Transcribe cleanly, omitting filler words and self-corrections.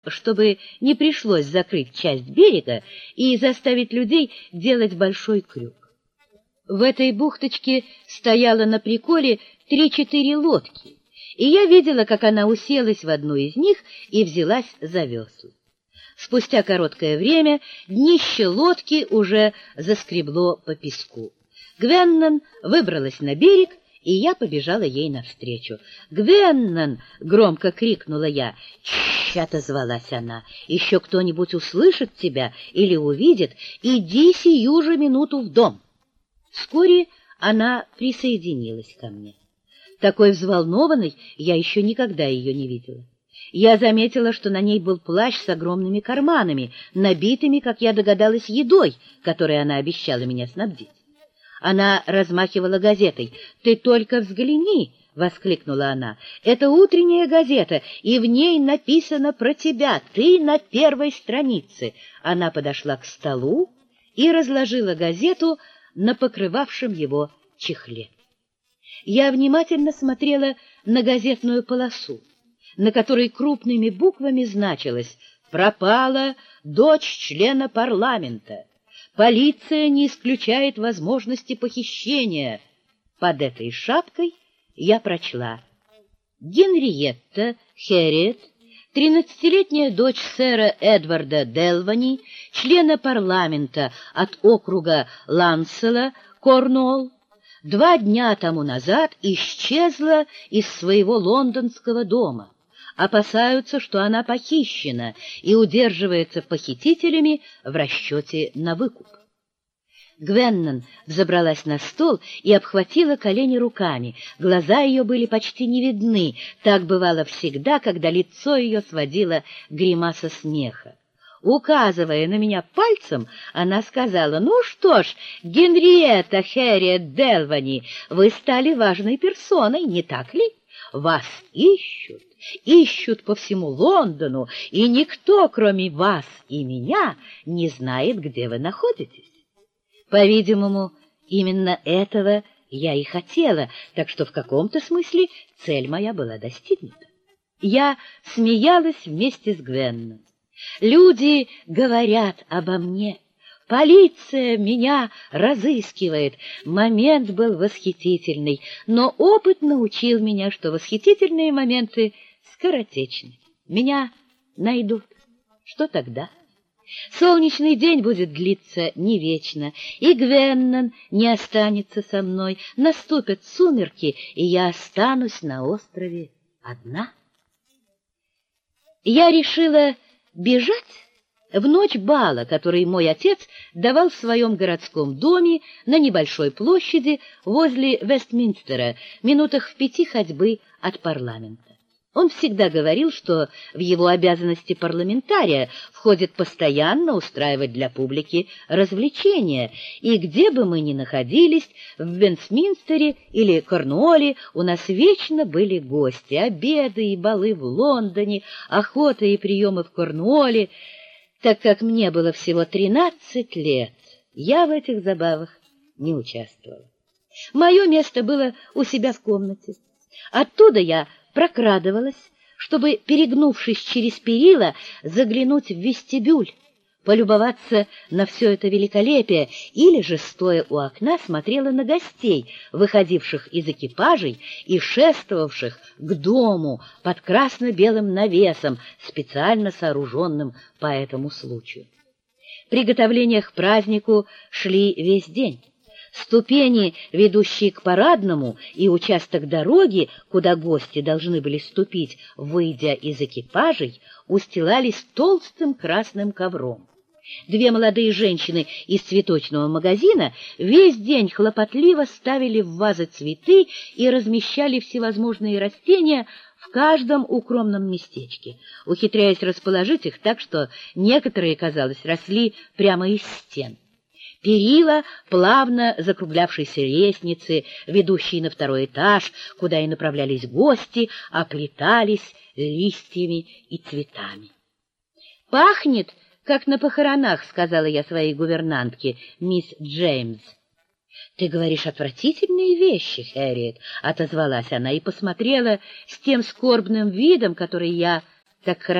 чтобы не пришлось закрыть часть берега и заставить людей делать большой крюк. В этой бухточке стояло на приколе 3-4 лодки, и я видела, как она уселась в одну из них и взялась за весла. Спустя короткое время днище лодки уже заскребло по песку. Гвеннон выбралась на берег, и я побежала ей навстречу. «Гвеннон!» — громко крикнула я. «Чш!» — отозвалась она. «Еще кто-нибудь услышит тебя или увидит, иди сию же минуту в дом!» Вскоре она присоединилась ко мне. Такой взволнованной я еще никогда ее не видела. Я заметила, что на ней был плащ с огромными карманами, набитыми, как я догадалась, едой, которой она обещала меня снабдить. Она размахивала газетой. «Ты только взгляни!» — воскликнула она. «Это утренняя газета, и в ней написано про тебя. Ты на первой странице». Она подошла к столу и разложила газету на покрывавшем его чехле. Я внимательно смотрела на газетную полосу, на которой крупными буквами значилось «Пропала дочь члена парламента. Полиция не исключает возможности похищения». Под этой шапкой я прочла: Генриетта Хэрриет, 13-летняя дочь сэра Эдварда Делвани, члена парламента от округа Лансела, Корнуолл, 2 дня тому назад исчезла из своего лондонского дома. Опасаются, что она похищена и удерживается похитителями в расчете на выкуп. Гвеннон взобралась на стол и обхватила колени руками. Глаза ее были почти не видны. Так бывало всегда, когда лицо ее сводило гримаса смеха. Указывая на меня пальцем, она сказала: «Ну что ж, Генриетта Хэрриет Делвани, вы стали важной персоной, не так ли? Вас ищут по всему Лондону, и никто, кроме вас и меня, не знает, где вы находитесь». По-видимому, именно этого я и хотела, так что в каком-то смысле цель моя была достигнута. Я смеялась вместе с Гвенном. «Люди говорят обо мне. Полиция меня разыскивает». Момент был восхитительный, но опыт научил меня, что восхитительные моменты скоротечны. Меня найдут. Что тогда? Солнечный день будет длиться не вечно, и Гвеннон не останется со мной. Наступят сумерки, и я останусь на острове одна. Я решила бежать в ночь бала, который мой отец давал в своем городском доме на небольшой площади возле Вестминстера, минутах в 5 ходьбы от парламента. Он всегда говорил, что в его обязанности парламентария входит постоянно устраивать для публики развлечения, и где бы мы ни находились, в Вестминстере или Корнуолле, у нас вечно были гости, обеды и балы в Лондоне, охоты и приемы в Корнуолле. Так как мне было всего 13 лет, я в этих забавах не участвовала. Мое место было у себя в комнате. Оттуда я прокрадывалась, чтобы, перегнувшись через перила, заглянуть в вестибюль, полюбоваться на все это великолепие, или же, стоя у окна, смотрела на гостей, выходивших из экипажей и шествовавших к дому под красно-белым навесом, специально сооруженным по этому случаю. Приготовления к празднику шли весь день. Ступени, ведущие к парадному, и участок дороги, куда гости должны были ступить, выйдя из экипажей, устилались толстым красным ковром. 2 молодые женщины из цветочного магазина весь день хлопотливо ставили в вазы цветы и размещали всевозможные растения в каждом укромном местечке, ухитряясь расположить их так, что некоторые, казалось, росли прямо из стен. Перила плавно закруглявшейся лестницы, ведущие на 2-й этаж, куда и направлялись гости, оплетались листьями и цветами. «Пахнет, как на похоронах», — сказала я своей гувернантке, мисс Джеймс. «Ты говоришь отвратительные вещи, Хэрриет», — отозвалась она и посмотрела с тем скорбным видом, который я так хорошо